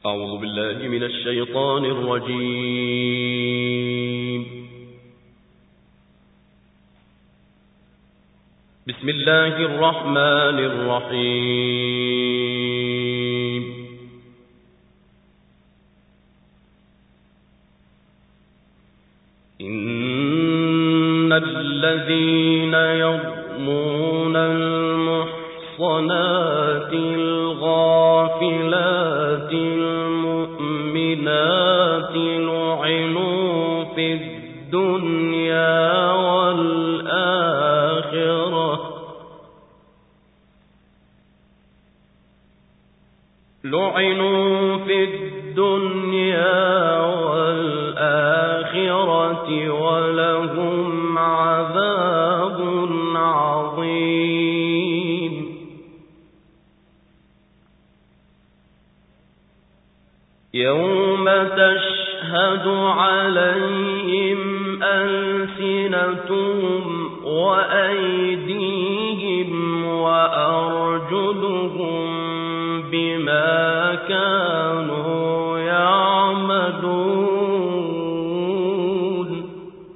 أعوذ بالله من الشيطان الرجيم. بسم الله الرحمن الرحيم. إن الذين يرمون المحصنات الغافلات المؤمنات لعنوا في الدنيا والآخرة ولهم عذاب عظيم. يوم تشهد عليهم ألسنتهم وأيديهم وأرجلهم بما كانوا يعملون.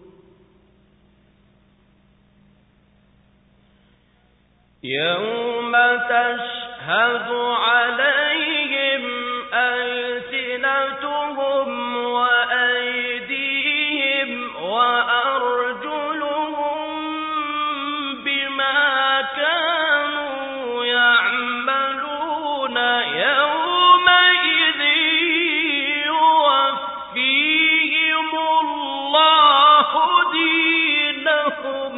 يوم تشهد عليهم ألسنتهم وأيديهم وأرجلهم بما كانوا يعملون. يومئذ يوفيهم الله دينهم.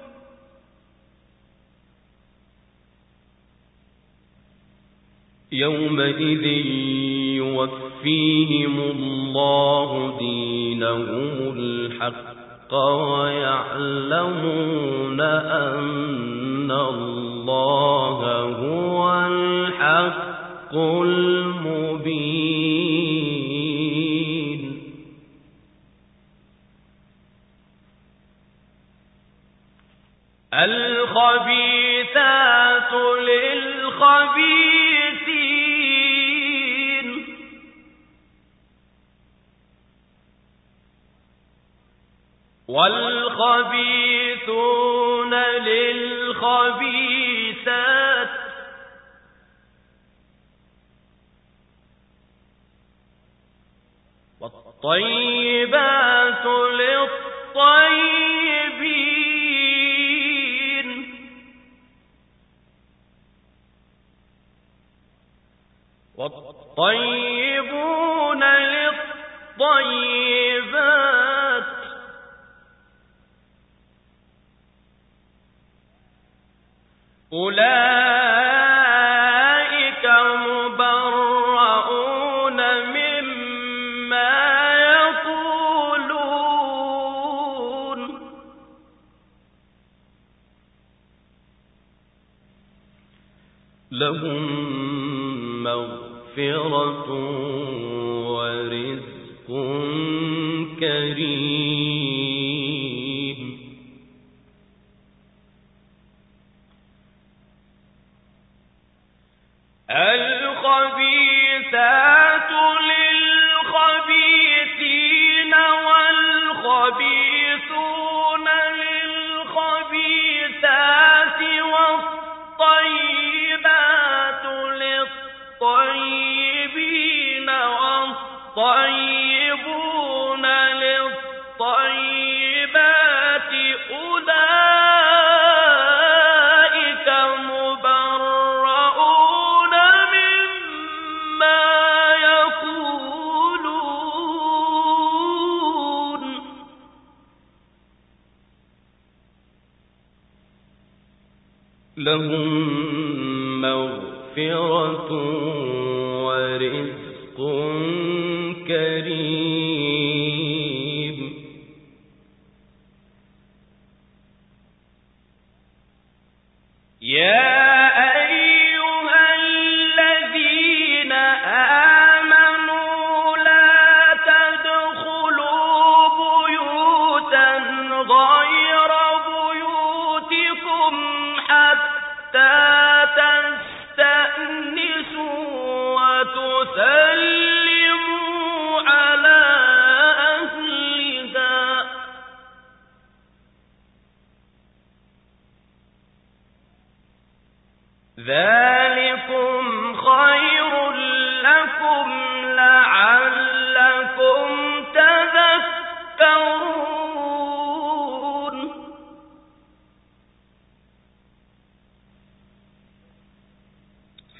يومئذ يوفيهم الله دينهم الحق ويعلمون أن الله هو الحق المبين. الخبيثات للخبيثين والخبيثون للخبيثات والطيبات للطيبين والطيبون للطيبات أولئك مبرؤون مما يقولون. لهم مغفرة ورزق كريم. الخبيثات للخبيثين والخبيثون للخبيثات والطيبات للطيبين والطيبون للطيبات أولئك مبرؤون مما يقولون. لهم مغفرة ورزق كريم. يا أيها الذين آمنوا لا تدخلوا بيوتا غير بيوتكم حتى تستأنسوا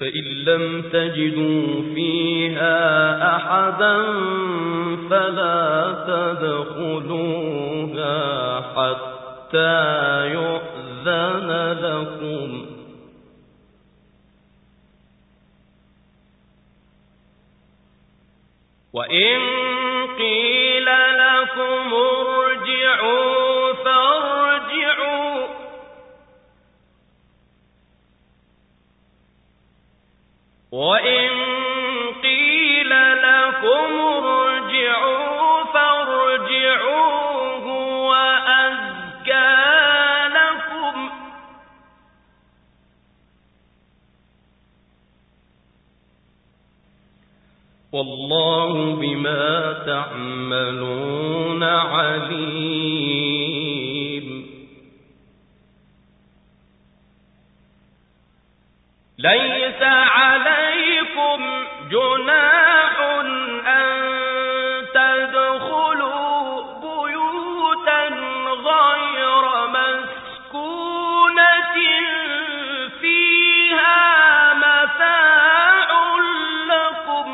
فإن لم تجدوا فيها أحدا فلا تدخلوها حتى يؤذن لكم وإن قيل لكم ارجعوا فارجعوا وإن قيل لكم ارجعوا فارجعوا هو أزكى لكم والله بما تعملون عليم ليس عليكم جناح أن تدخلوا بيوتا غير مسكونة فيها متاع لكم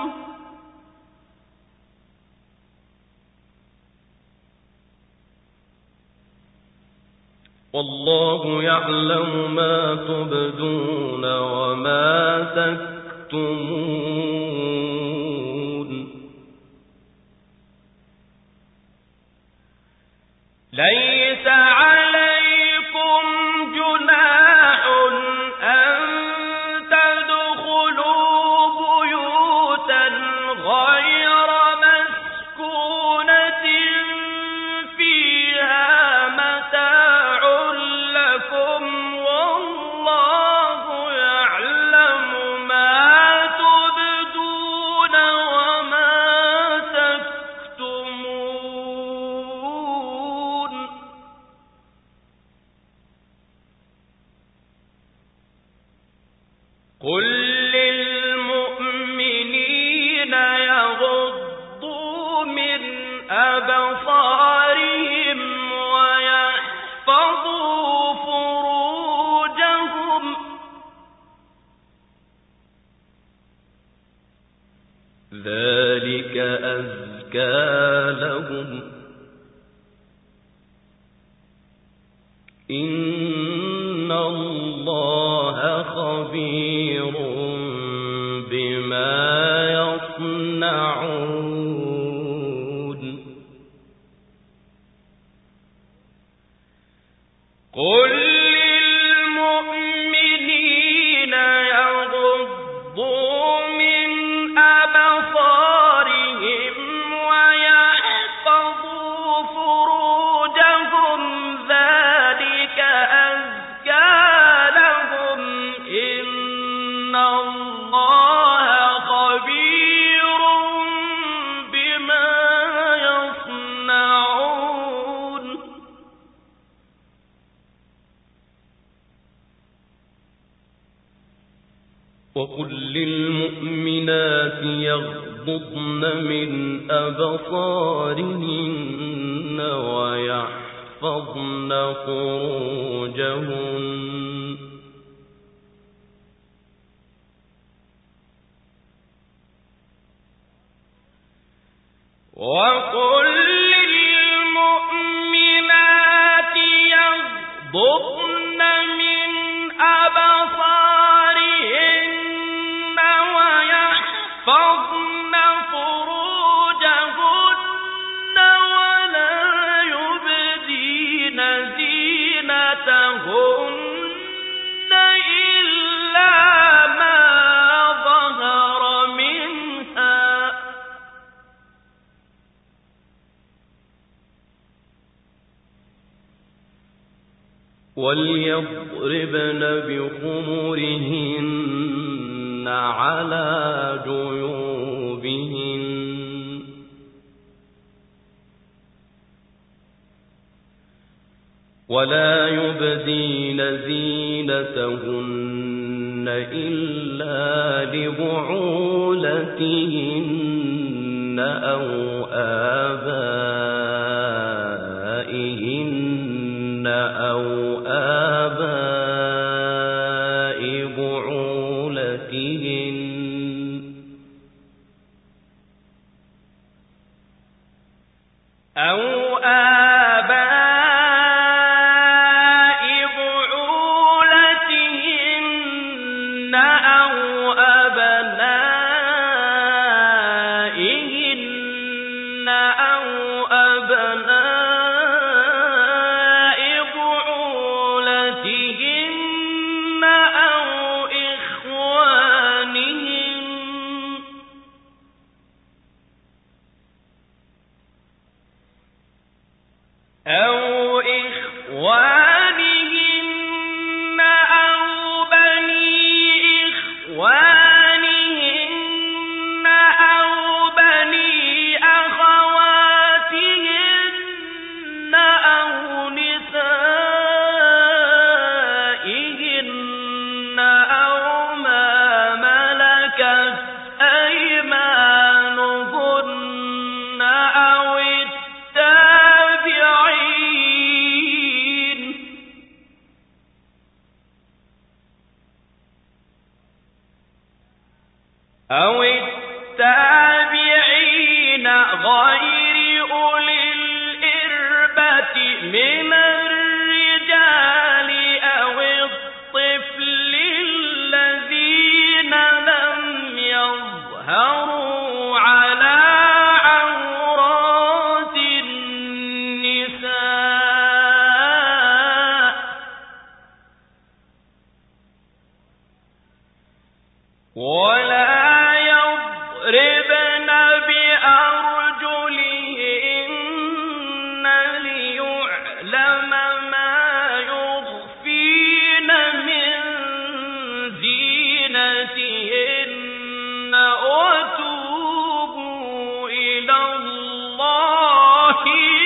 والله يعلم ما تبدون وما تكتمون ليس عليكم جناح أن تدخلوا بيوتا غير مسكونة فيها متاع لكم والله يعلم ما تبدون وما تكتمون قل للمؤمنين يغضوا من أبصارهم ويحفظوا فروجهم ذلك أزكى لهم إن الله خبير بما يصنعون قل للمؤمنين يغضوا من أبصارهم ويحفظوا فروجهم ذلك أزكى لهم إن الله خبير بما يصنعون وقل للمؤمنات يغضضن من أبصارهن ويحفظن فروجهن وقل للمؤمنات يغضضن من أبصارهن ويحفظن فروجهن ولا يبدين زينتهن إلا ما ظهر منها وليضربن بخمرهن على جيوبهن ولا يبدين زينتهن إلا لبعولتهن أو آبائهن أو آباء بعولتهن أو آباء بعولتهن أو أبنائهن أو أبناء بعولتهن أو إخوانهن أو بني إخوانهن أو بني أخواتهن أو نسائهن أو ما ملكت أيمانهن أو التابعين غير أولي الإربة من الرجال أو الطفل الذين لم يظهروا على عورات النساء ولا يضربن بأرجلهن ليعلم ما يخفين من زينتهن وتوبوا إلى الله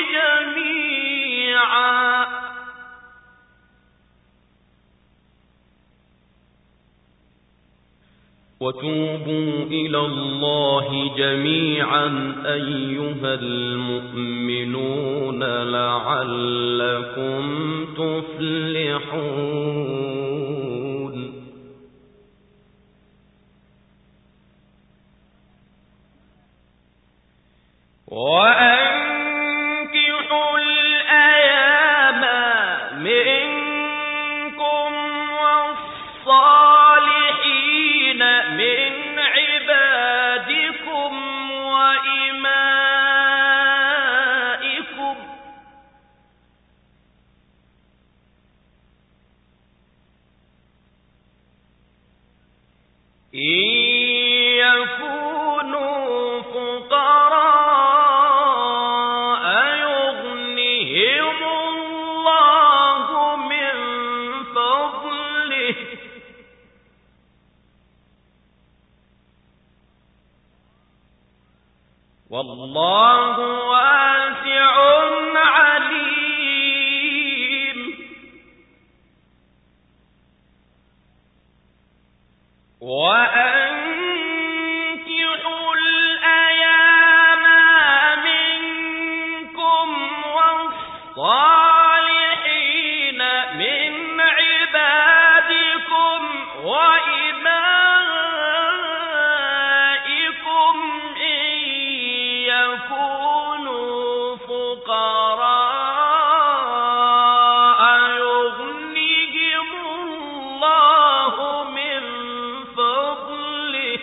جميعا أيها المؤمنون لعلكم تفلحون وأنكحوا الأيام منكم والصالحين من عبادكم وإمائكم إن يكونوا فقراء يغنهم الله من فضله والله واسع عليم وأنكحوا الأيام منكم والصالحين من عبادكم وإمائكم إن يكونوا فقراء يغنهم الله من فضله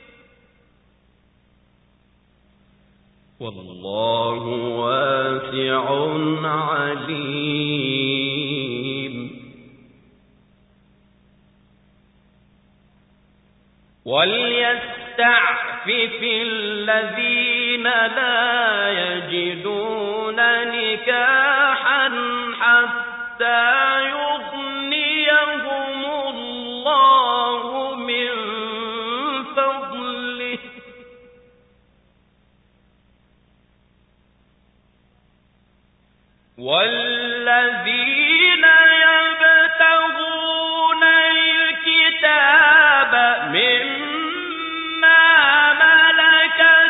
والله واسع عليم وليستعفف الذين لا يجدون نكاحا حتى يغنيهم الله من فضله والذين يبتغون الكتاب مما ملكت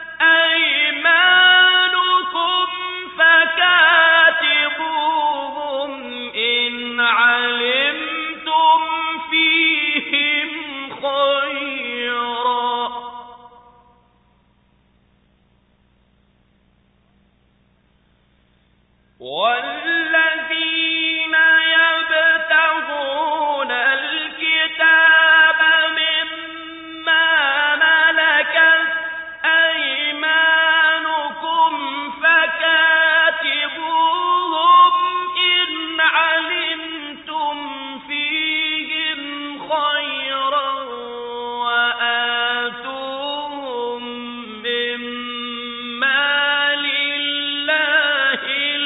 أيمانكم فكاتبوهم إن علمتم فيهم خيرا والذين يبتغون الكتاب مما ملكت أيمانكم فكاتبوهم إن علمتم فيهم خيرا وآتوهم مما لله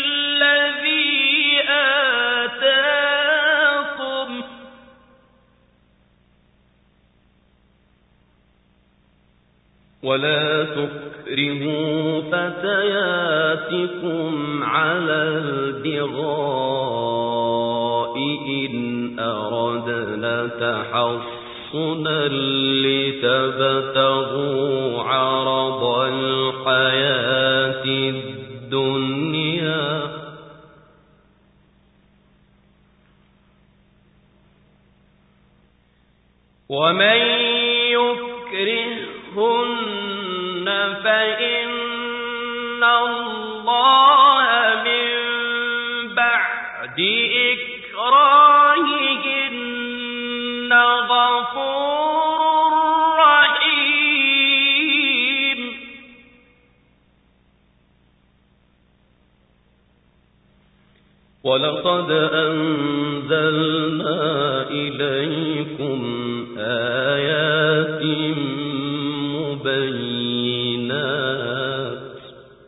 الذي آتاكم ولا تكرهوا فتياتكم على البغاء إن أردنا تحصنا لتبتغوا عرض الحياة الدنيا ومن يكرهن فإن الله من بعد إكراههن غفور رحيم ولقد أنزلنا إليكم آيات مبينات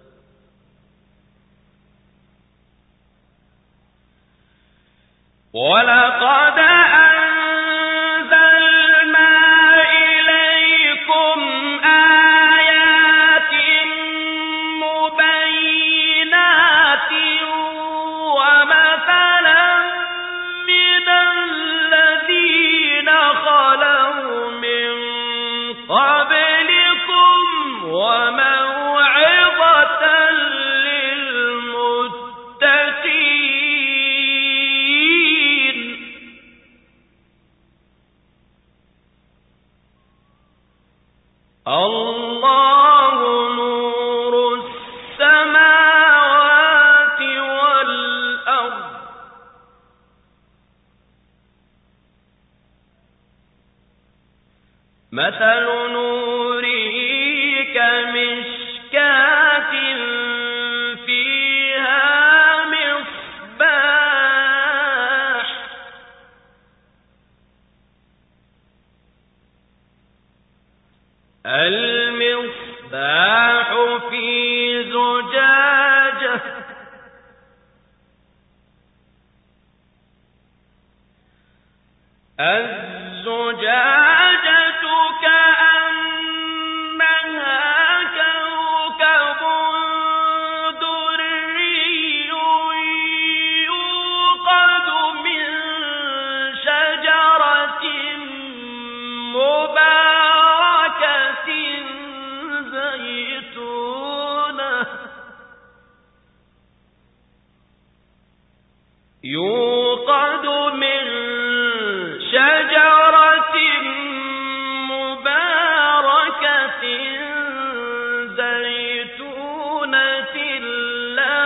ولقد أنزلنا إليكم آيات مبينات ومثلا من الذين خلوا من قبلكم وموعظة للمتقين الله نور السماوات والأرض مثل نوره كمشكاة فيها مصباح المصباح في زجاجة الزجاجة كأنها كوكب دري يوقد من شجرة مباركة زيتونة يوقد من شجرة مباركة زيتونة لا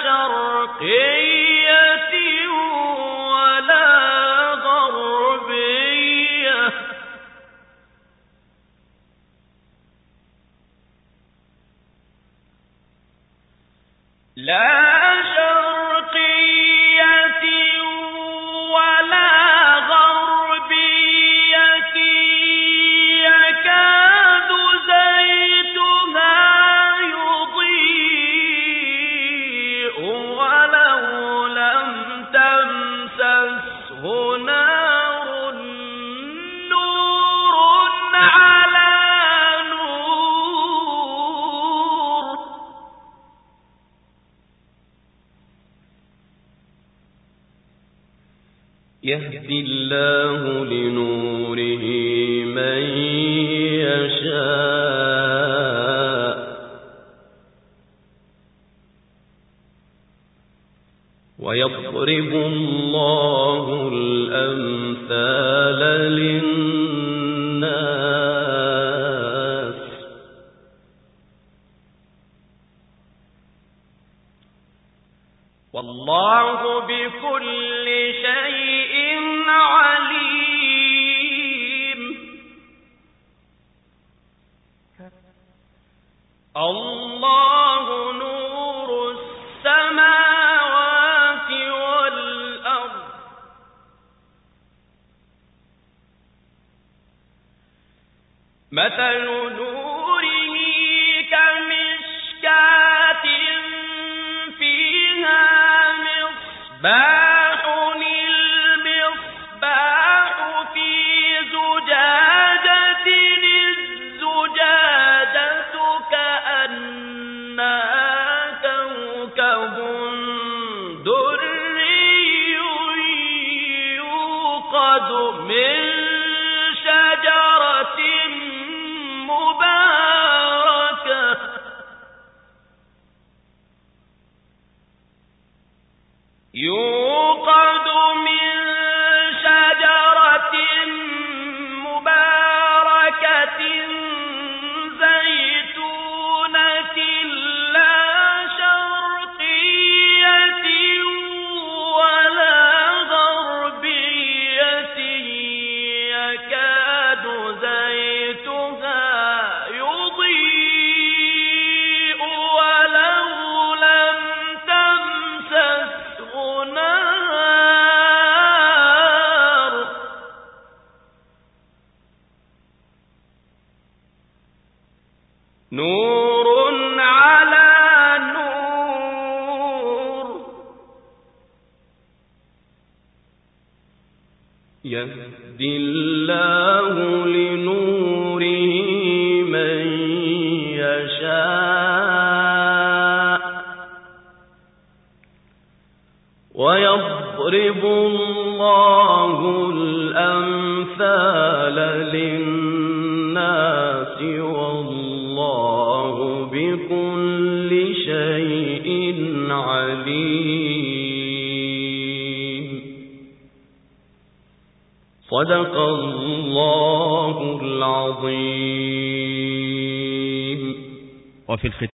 شرقية ولا غربية لا شرقية ولا غربية يكاد زيتها يضيء ولو لم تمسسه نار نور على نور يهدي الله لنوره من يشاء ويضرب الله الأمثال للناس والله بكل شيء عليم. الله نور السماوات والأرض مثل نوره كمشكاة فيها مصباح المصباح في زجاجة الزجاجة كأنها كوكب دري يوقد من شجرة مباركة زيتونة لا شرقية ولا غربية يكاد زيتها يضيء ولو لم تمسسه نار نور على نور يهدي الله لنوره من يشاء ويضرب الله الأمثال للناس والله بكل شيء عليم. صدق الله العظيم. وفي الختام